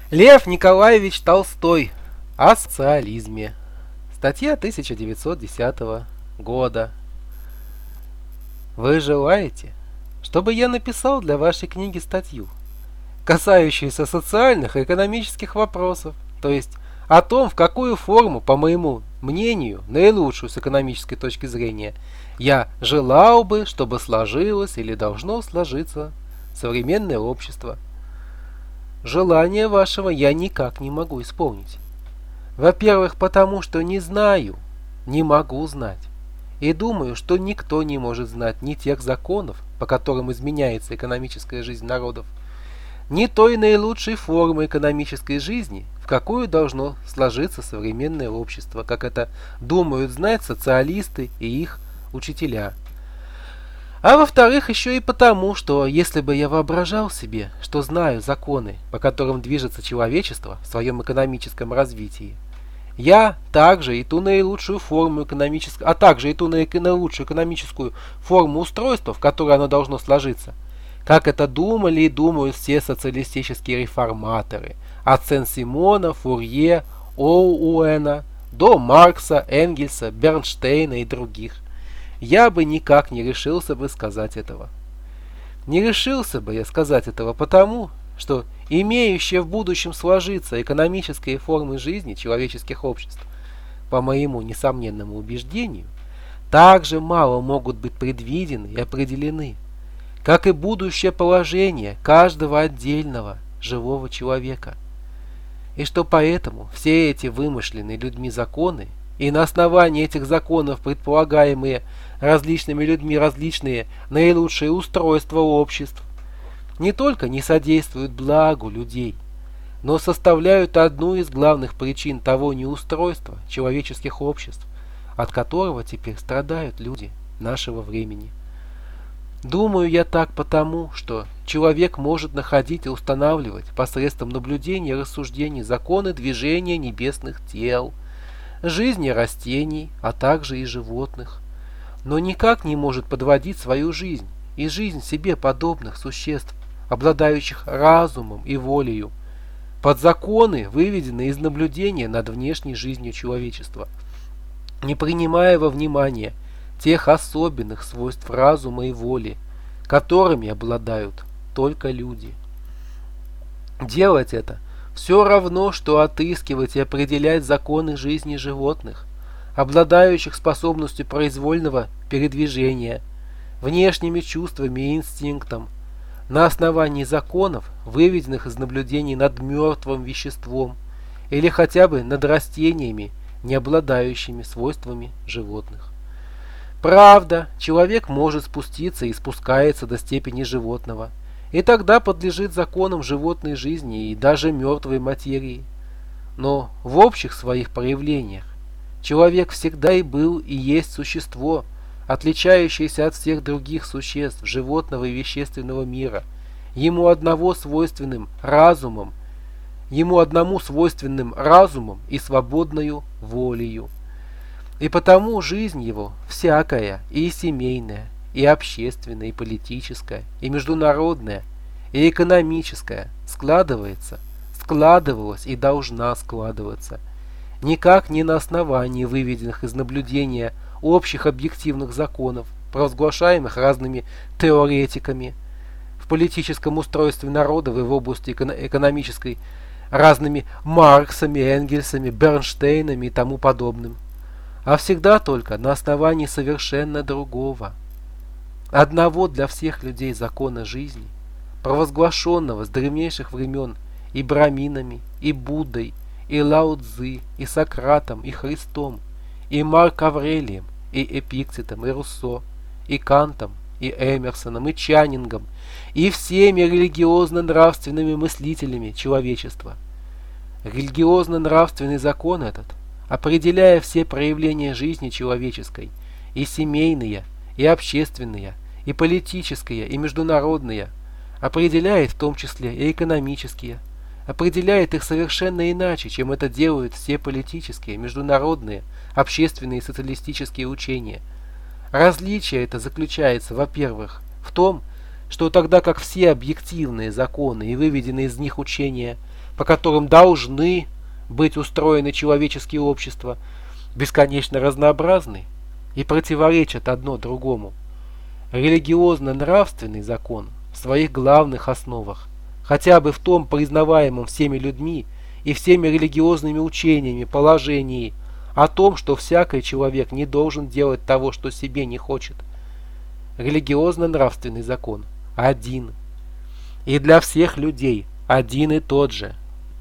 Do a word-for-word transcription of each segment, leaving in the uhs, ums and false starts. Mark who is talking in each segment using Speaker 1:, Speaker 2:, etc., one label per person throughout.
Speaker 1: Лев Николаевич Толстой о социализме. Статья тысяча девятьсот десятого года. Вы желаете, чтобы я написал для вашей книги статью, касающуюся социальных и экономических вопросов, то есть о том, в какую форму, по моему мнению, наилучшую с экономической точки зрения, я желал бы, чтобы сложилось или должно сложиться современное общество. Желание вашего я никак не могу исполнить. Во-первых, потому что не знаю, не могу знать. И думаю, что никто не может знать ни тех законов, по которым изменяется экономическая жизнь народов, ни той наилучшей формы экономической жизни, в какую должно сложиться современное общество, как это думают знать социалисты и их учителя. А во-вторых, еще и потому, что если бы я воображал себе, что знаю законы, по которым движется человечество в своем экономическом развитии, я также и ту наилучшую форму экономической, а также и ту наилучшую экономическую форму устройства, в которой оно должно сложиться, как это думали и думают все социалистические реформаторы, от Сен-Симона, Фурье, Оуэна до Маркса, Энгельса, Бернштейна и других, я бы никак не решился бы сказать этого. Не решился бы я сказать этого потому, что имеющие в будущем сложиться экономические формы жизни человеческих обществ, по моему несомненному убеждению, также мало могут быть предвидены и определены, как и будущее положение каждого отдельного живого человека. И что поэтому все эти вымышленные людьми законы и на основании этих законов предполагаемые различными людьми различные наилучшие устройства обществ не только не содействуют благу людей, но составляют одну из главных причин того неустройства человеческих обществ, от которого теперь страдают люди нашего времени. Думаю я так потому, что человек может находить и устанавливать посредством наблюдения и рассуждений законы движения небесных тел, жизни растений, а также и животных, но никак не может подводить свою жизнь и жизнь себе подобных существ, обладающих разумом и волею, под законы, выведенные из наблюдения над внешней жизнью человечества, не принимая во внимание тех особенных свойств разума и воли, которыми обладают только люди. Делать это все равно, что отыскивать и определять законы жизни животных, обладающих способностью произвольного передвижения, внешними чувствами и инстинктом, на основании законов, выведенных из наблюдений над мертвым веществом или хотя бы над растениями, не обладающими свойствами животных. Правда, человек может спуститься и спускается до степени животного, и тогда подлежит законам животной жизни и даже мертвой материи. Но в общих своих проявлениях человек всегда и был и есть существо, отличающееся от всех других существ животного и вещественного мира, ему одного свойственным разумом, ему одному свойственным разумом и свободною волею. И потому жизнь его всякая, и семейная, и общественная, и политическая, и международная, и экономическая, складывается, складывалась и должна складываться, никак не на основании выведенных из наблюдения общих объективных законов, провозглашаемых разными теоретиками в политическом устройстве народов и в области экономической разными Марксами, Энгельсами, Бернштейнами и тому подобным, а всегда только на основании совершенно другого, одного для всех людей закона жизни, провозглашенного с древнейших времен и браминами, и Буддой, и Лао Цзы, и Сократом, и Христом, и Марк Аврелием, и Эпиктетом, и Руссо, и Кантом, и Эмерсоном, и Чанингом, и всеми религиозно-нравственными мыслителями человечества. Религиозно-нравственный закон этот, определяя все проявления жизни человеческой, и семейные, и общественные, и политические, и международные, определяет в том числе и экономические, определяет их совершенно иначе, чем это делают все политические, международные, общественные и социалистические учения. Различие это заключается, во-первых, в том, что тогда как все объективные законы и выведенные из них учения, по которым должны быть устроены человеческие общества, бесконечно разнообразны и противоречат одно другому, религиозно-нравственный закон в своих главных основах, хотя бы в том признаваемом всеми людьми и всеми религиозными учениями положении о том, что всякий человек не должен делать того, что себе не хочет. Религиозно-нравственный закон один. И для всех людей один и тот же.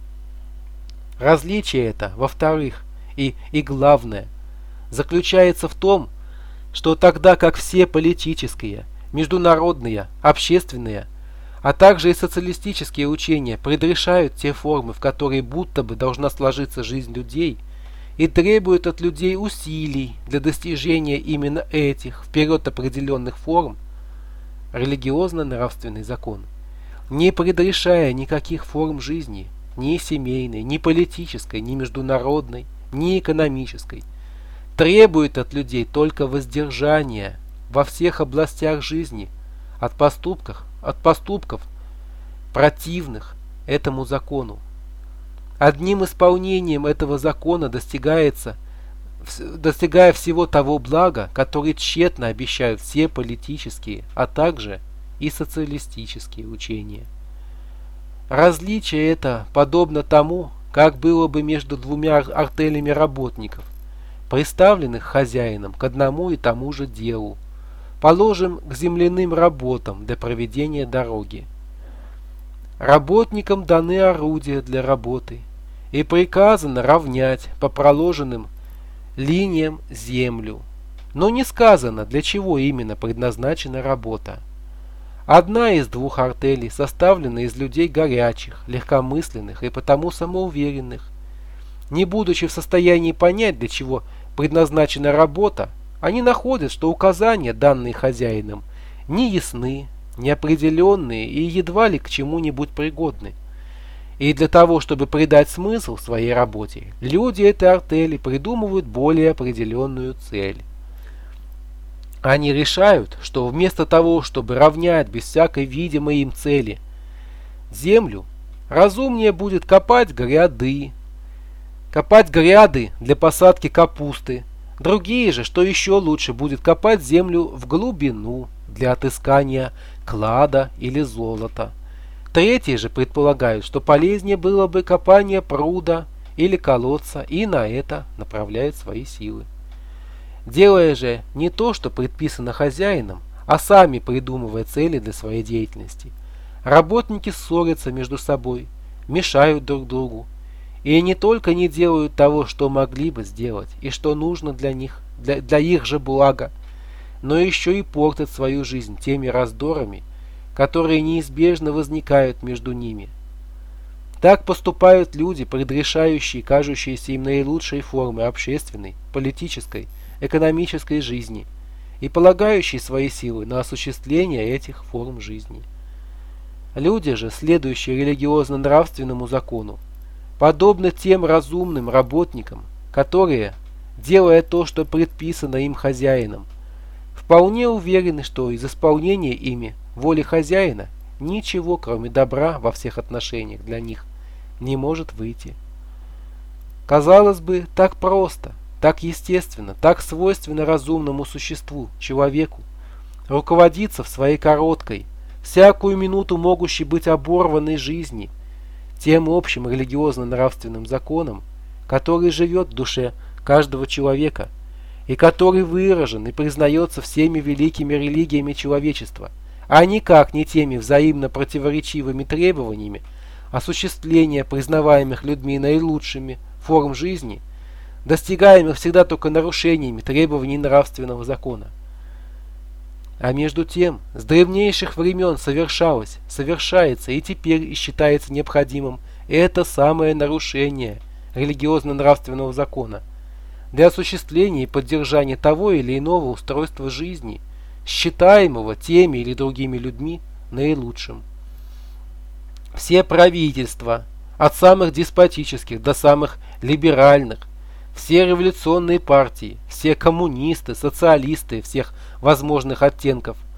Speaker 1: Различие это, во-вторых, и, и главное, заключается в том, что тогда как все политические, международные, общественные, а также и социалистические учения предрешают те формы, в которые будто бы должна сложиться жизнь людей, и требуют от людей усилий для достижения именно этих вперед определенных форм, религиозно-нравственный закон, не предрешая никаких форм жизни, ни семейной, ни политической, ни международной, ни экономической, требует от людей только воздержания во всех областях жизни от поступков, от поступков противных этому закону. Одним исполнением этого закона достигается, достигая всего того блага, которое тщетно обещают все политические, а также и социалистические учения. Различие это подобно тому, как было бы между двумя артелями работников, представленных хозяином к одному и тому же делу, положим к земляным работам для проведения дороги. Работникам даны орудия для работы, и приказано равнять по проложенным линиям землю, но не сказано, для чего именно предназначена работа. Одна из двух артелей составлена из людей горячих, легкомысленных и потому самоуверенных. Не будучи в состоянии понять, для чего предназначена работа, они находят, что указания, данные хозяином, не ясны, неопределенные и едва ли к чему-нибудь пригодны. И для того, чтобы придать смысл своей работе, люди этой артели придумывают более определенную цель. Они решают, что вместо того, чтобы равнять без всякой видимой им цели землю, разумнее будет копать гряды, копать гряды для посадки капусты. Другие же, что еще лучше, будет копать землю в глубину для отыскания клада или золота. Третьи же предполагают, что полезнее было бы копание пруда или колодца, и на это направляют свои силы. Делая же не то, что предписано хозяином, а сами придумывая цели для своей деятельности, работники ссорятся между собой, мешают друг другу, и не только не делают того, что могли бы сделать, и что нужно для них, для, для их же блага, но еще и портят свою жизнь теми раздорами, которые неизбежно возникают между ними. Так поступают люди, предрешающие кажущиеся им наилучшие формы общественной, политической, экономической жизни и полагающие свои силы на осуществление этих форм жизни. Люди же, следующие религиозно-нравственному закону, подобно тем разумным работникам, которые, делая то, что предписано им хозяином, вполне уверены, что из исполнения ими воли хозяина ничего, кроме добра во всех отношениях для них, не может выйти. Казалось бы, так просто, так естественно, так свойственно разумному существу, человеку, руководиться в своей короткой, всякую минуту могущей быть оборванной жизни, тем общим религиозно-нравственным законом, который живет в душе каждого человека и который выражен и признается всеми великими религиями человечества, а никак не теми взаимно противоречивыми требованиями осуществления признаваемых людьми наилучшими форм жизни, достигаемых всегда только нарушениями требований нравственного закона. А между тем, с древнейших времен совершалось, совершается и теперь и считается необходимым это самое нарушение религиозно-нравственного закона для осуществления и поддержания того или иного устройства жизни, считаемого теми или другими людьми наилучшим. Все правительства, от самых деспотических до самых либеральных, все революционные партии, все коммунисты, социалисты всех возможных оттенков,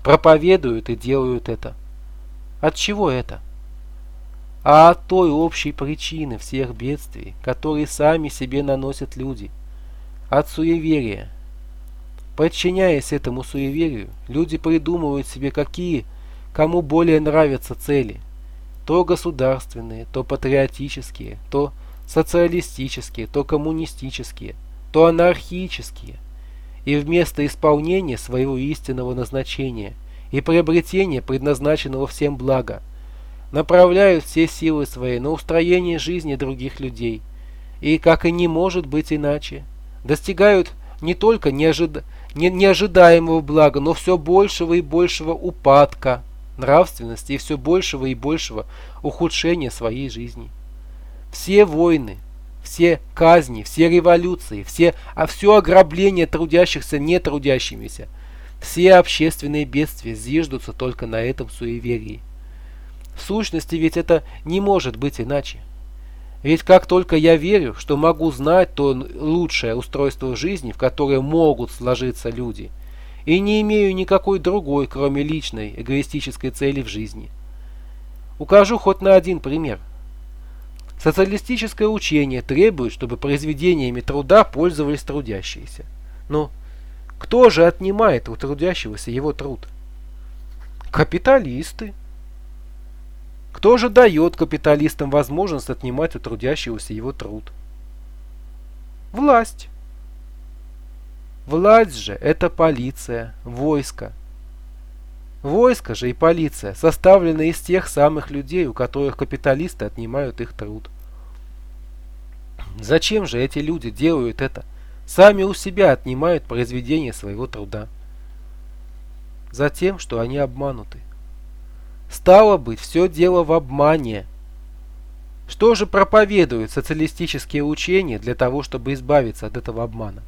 Speaker 1: проповедуют и делают это. От чего это? А от той общей причины всех бедствий, которые сами себе наносят люди. От суеверия. Подчиняясь этому суеверию, люди придумывают себе, какие кому более нравятся цели. То государственные, то патриотические, то социалистические, то коммунистические, то анархические. И вместо исполнения своего истинного назначения и приобретения предназначенного всем блага, направляют все силы свои на устроение жизни других людей. И, как и не может быть иначе, достигают не только неожида... не... неожидаемого блага, но все большего и большего упадка нравственности и все большего и большего ухудшения своей жизни. Все войны, все казни, все революции, все, а все ограбление трудящихся нетрудящимися, все общественные бедствия зиждутся только на этом суеверии. В сущности, ведь это не может быть иначе. Ведь как только я верю, что могу знать то лучшее устройство жизни, в которое могут сложиться люди, и не имею никакой другой, кроме личной эгоистической цели в жизни. Укажу хоть на один пример. Социалистическое учение требует, чтобы произведениями труда пользовались трудящиеся. Но кто же отнимает у трудящегося его труд? Капиталисты. Кто же дает капиталистам возможность отнимать у трудящегося его труд? Власть. Власть же – это полиция, войско. Войско же и полиция составлены из тех самых людей, у которых капиталисты отнимают их труд. Зачем же эти люди делают это? Сами у себя отнимают произведение своего труда. Затем, что они обмануты. Стало быть, все дело в обмане. Что же проповедуют социалистические учения для того, чтобы избавиться от этого обмана?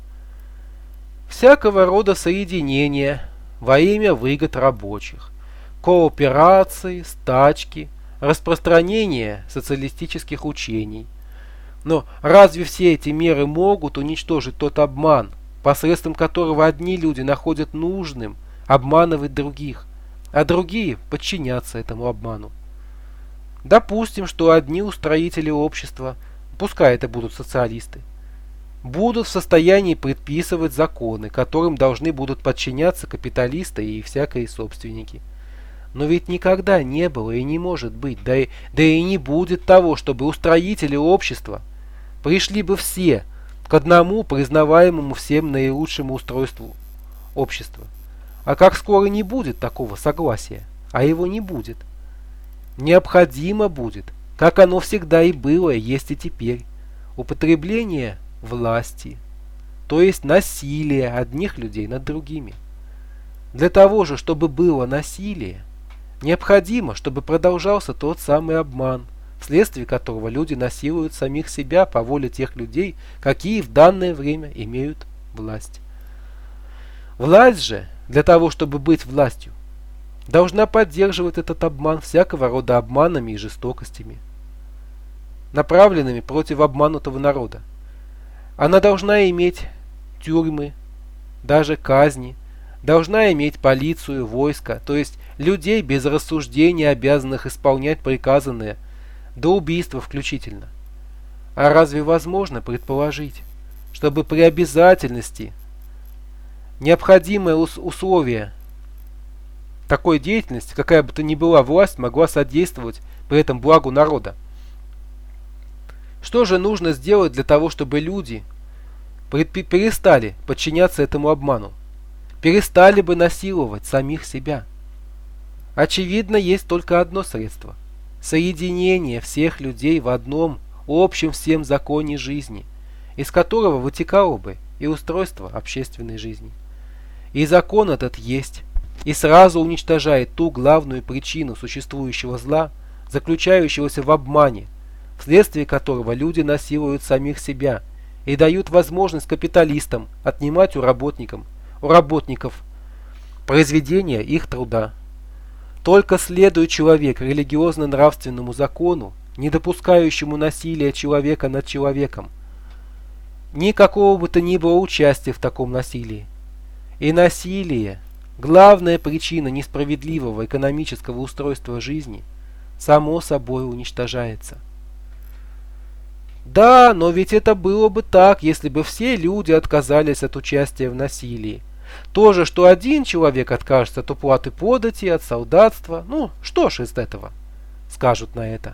Speaker 1: Всякого рода соединения во имя выгод рабочих, кооперации, стачки, распространение социалистических учений. Но разве все эти меры могут уничтожить тот обман, посредством которого одни люди находят нужным обманывать других, а другие подчиняться этому обману? Допустим, что одни устроители общества, пускай это будут социалисты, будут в состоянии предписывать законы, которым должны будут подчиняться капиталисты и всякие собственники. Но ведь никогда не было и не может быть, да и, да и не будет того, чтобы устроители общества пришли бы все к одному признаваемому всем наилучшему устройству общества. А как скоро не будет такого согласия, а его не будет, необходимо будет, как оно всегда и было, есть и теперь, употребление власти, то есть насилие одних людей над другими. Для того же, чтобы было насилие, необходимо, чтобы продолжался тот самый обман, вследствие которого люди насилуют самих себя по воле тех людей, какие в данное время имеют власть. Власть же, для того, чтобы быть властью, должна поддерживать этот обман всякого рода обманами и жестокостями, направленными против обманутого народа. Она должна иметь тюрьмы, даже казни, должна иметь полицию, войско, то есть людей без рассуждения, обязанных исполнять приказанное, до убийства включительно. А разве возможно предположить, чтобы при обязательности необходимое условие такой деятельности, какая бы то ни была власть, могла содействовать при этом благу народа? Что же нужно сделать для того, чтобы люди перестали подчиняться этому обману, перестали бы насиловать самих себя? Очевидно, есть только одно средство – соединение всех людей в одном общем всем законе жизни, из которого вытекало бы и устройство общественной жизни. И закон этот есть, и сразу уничтожает ту главную причину существующего зла, заключающегося в обмане, вследствие которого люди насилуют самих себя и дают возможность капиталистам отнимать у работников, у работников произведения их труда. Только следует человек религиозно-нравственному закону, не допускающему насилия человека над человеком, никакого бы то ни было участия в таком насилии. И насилие главная причина несправедливого экономического устройства жизни само собой уничтожается. Да, но ведь это было бы так, если бы все люди отказались от участия в насилии. То же, что один человек откажется от уплаты подати, от солдатства. Ну, что ж из этого? Скажут на это.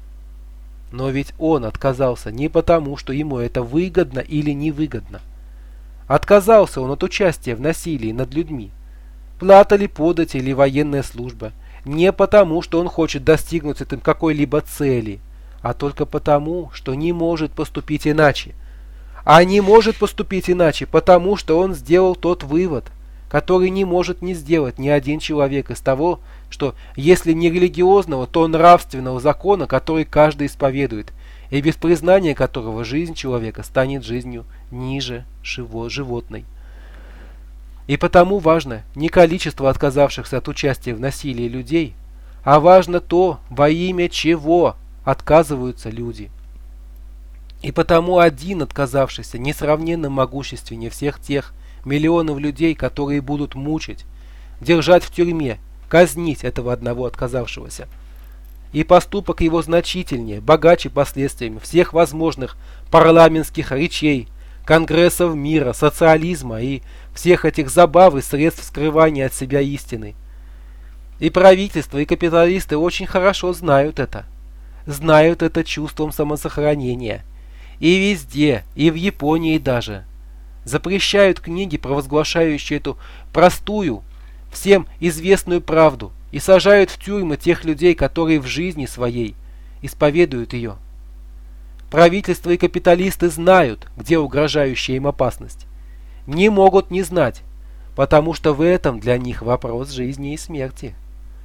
Speaker 1: Но ведь он отказался не потому, что ему это выгодно или невыгодно. Отказался он от участия в насилии над людьми. Плата ли подати или военная служба. Не потому, что он хочет достигнуть этим какой-либо цели, а только потому, что не может поступить иначе. А не может поступить иначе, потому что он сделал тот вывод, который не может не сделать ни один человек из того, что если не религиозного, то нравственного закона, который каждый исповедует, и без признания которого жизнь человека станет жизнью ниже животной. И потому важно не количество отказавшихся от участия в насилии людей, а важно то, во имя чего отказываются люди. И потому один отказавшийся несравненно могущественнее всех тех миллионов людей, которые будут мучить, держать в тюрьме, казнить этого одного отказавшегося. И поступок его значительнее, богаче последствиями всех возможных парламентских речей, конгрессов мира, социализма и всех этих забав и средств скрывания от себя истины. И правительство, и капиталисты очень хорошо знают это. Знают это чувством самосохранения. И везде, и в Японии даже. Запрещают книги, провозглашающие эту простую, всем известную правду, и сажают в тюрьмы тех людей, которые в жизни своей исповедуют ее. Правительство и капиталисты знают, где угрожающая им опасность. Не могут не знать, потому что в этом для них вопрос жизни и смерти.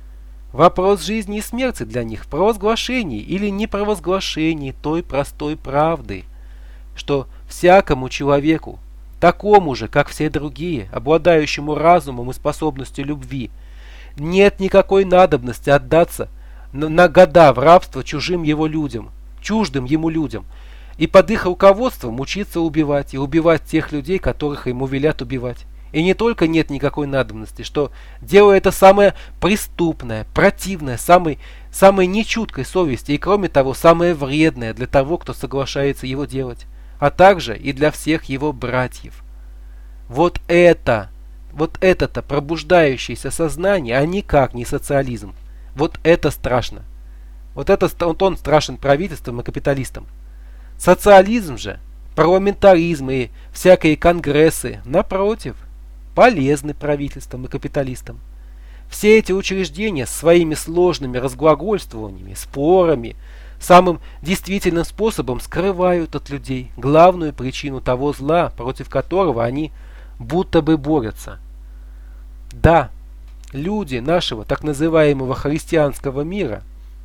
Speaker 1: Вопрос жизни и смерти для них в провозглашении или непровозглашении той простой правды, что всякому человеку, такому же, как все другие, обладающему разумом и способностью любви, нет никакой надобности отдаться на, на года в рабство чужим его людям, чуждым ему людям, и под их руководством учиться убивать, и убивать тех людей, которых ему велят убивать. И не только нет никакой надобности, что дело это самое преступное, противное, самой, самой нечуткой совести, и кроме того, самое вредное для того, кто соглашается его делать, а также и для всех его братьев. Вот это, вот это-то пробуждающееся сознание, а никак не социализм. Вот это страшно. Вот это вот он страшен правительством и капиталистам. Социализм же, парламентаризм и всякие конгрессы, напротив, полезны правительствам и капиталистам. Все эти учреждения с своими сложными разглагольствованиями, спорами, самым действительным способом скрывают от людей главную причину того зла, против которого они будто бы борются. Да, люди нашего так называемого христианского мира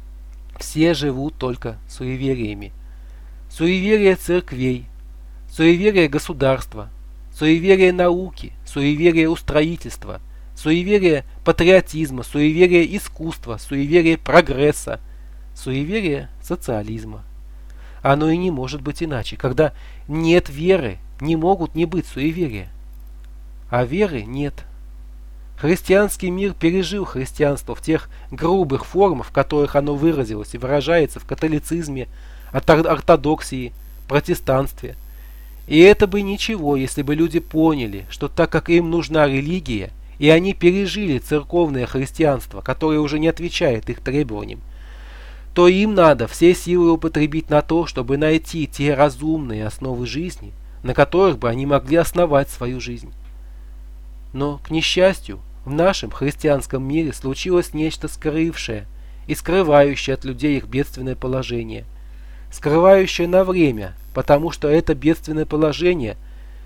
Speaker 1: все живут только суевериями. Суеверие церквей, суеверие государства, суеверие науки, суеверие устроительства, суеверие патриотизма, суеверие искусства, суеверие прогресса, суеверие социализма. Оно и не может быть иначе. Когда нет веры, не могут не быть суеверия. А веры нет. Христианский мир пережил христианство в тех грубых формах, в которых оно выразилось и выражается в католицизме, ортодоксии, протестанстве. И это бы ничего, если бы люди поняли, что так как им нужна религия, и они пережили церковное христианство, которое уже не отвечает их требованиям, то им надо все силы употребить на то, чтобы найти те разумные основы жизни, на которых бы они могли основать свою жизнь. Но, к несчастью, в нашем христианском мире случилось нечто скрывшее и скрывающее от людей их бедственное положение. Скрывающее на время, потому что это бедственное положение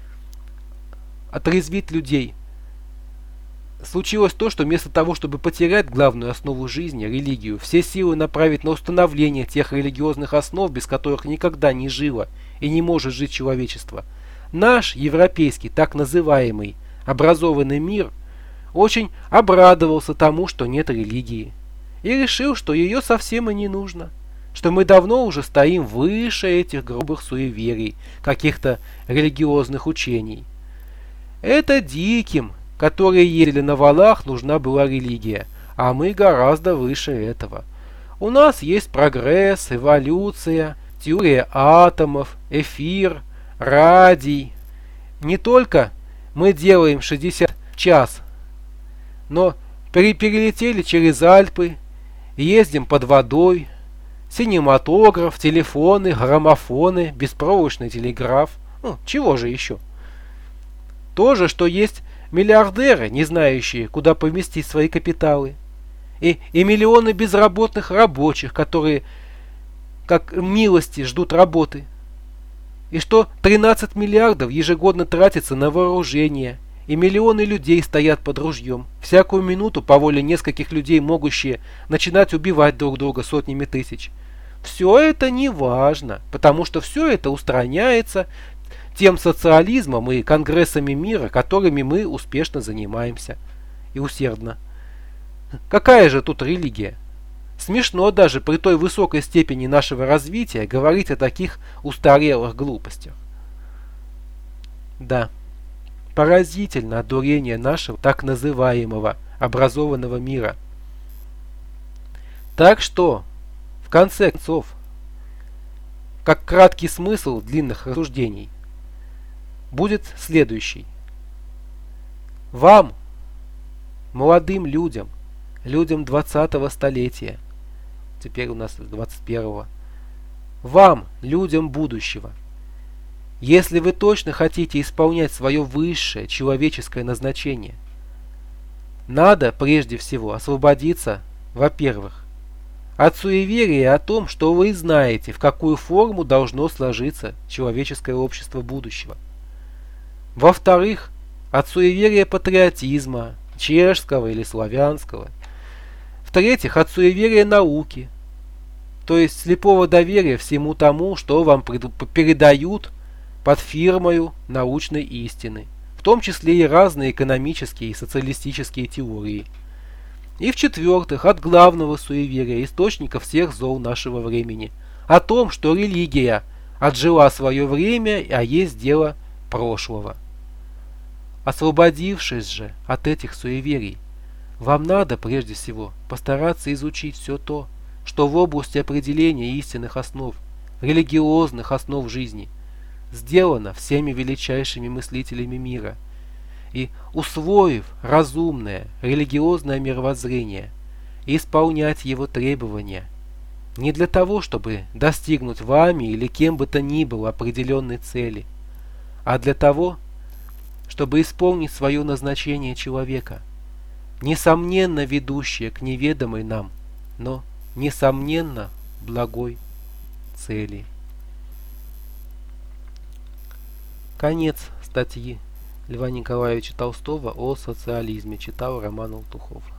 Speaker 1: отрезвит людей. Случилось то, что вместо того, чтобы потерять главную основу жизни, религию, все силы направить на установление тех религиозных основ, без которых никогда не жило и не может жить человечество, наш европейский, так называемый, образованный мир очень обрадовался тому, что нет религии, и решил, что ее совсем и не нужно, что мы давно уже стоим выше этих грубых суеверий, каких-то религиозных учений. Это диким которые ездили на валах, нужна была религия, а мы гораздо выше этого. У нас есть прогресс, эволюция, теория атомов, эфир, радий. Не только мы делаем шестьдесят в час, но пере перелетели через Альпы, ездим под водой, синематограф, телефоны, граммофоны, беспроводный телеграф. Ну, чего же еще? То же, что есть миллиардеры, не знающие, куда поместить свои капиталы. И, и миллионы безработных рабочих, которые, как милости, ждут работы. И что тринадцать миллиардов ежегодно тратится на вооружение, и миллионы людей стоят под ружьем, всякую минуту по воле нескольких людей, могущие начинать убивать друг друга сотнями тысяч. Все это не важно, потому что все это устраняется тем социализмом и конгрессами мира, которыми мы успешно занимаемся и усердно. Какая же тут религия? Смешно даже при той высокой степени нашего развития говорить о таких устарелых глупостях. Да, поразительно одурение нашего так называемого образованного мира. Так что, в конце концов, как краткий смысл длинных рассуждений, будет следующий. Вам, молодым людям, людям двадцатого столетия, теперь у нас двадцать первого, вам, людям будущего, если вы точно хотите исполнять свое высшее человеческое назначение, надо прежде всего освободиться, во-первых, от суеверия о том, что вы знаете, в какую форму должно сложиться человеческое общество будущего. Во-вторых, от суеверия патриотизма, чешского или славянского. В-третьих, от суеверия науки, то есть слепого доверия всему тому, что вам передают под фирмою научной истины, в том числе и разные экономические и социалистические теории. И в-четвертых, от главного суеверия, источника всех зол нашего времени, о том, что религия отжила свое время, а есть дело прошлого. Освободившись же от этих суеверий, вам надо прежде всего постараться изучить все то, что в области определения истинных основ, религиозных основ жизни, сделано всеми величайшими мыслителями мира, и, усвоив разумное религиозное мировоззрение, исполнять его требования, не для того, чтобы достигнуть вами или кем бы то ни было определенной цели, а для того, чтобы исполнить свое назначение человека, несомненно ведущее к неведомой нам, но несомненно благой цели. Конец статьи Льва Николаевича Толстого о социализме. Читал Роман Алтухов.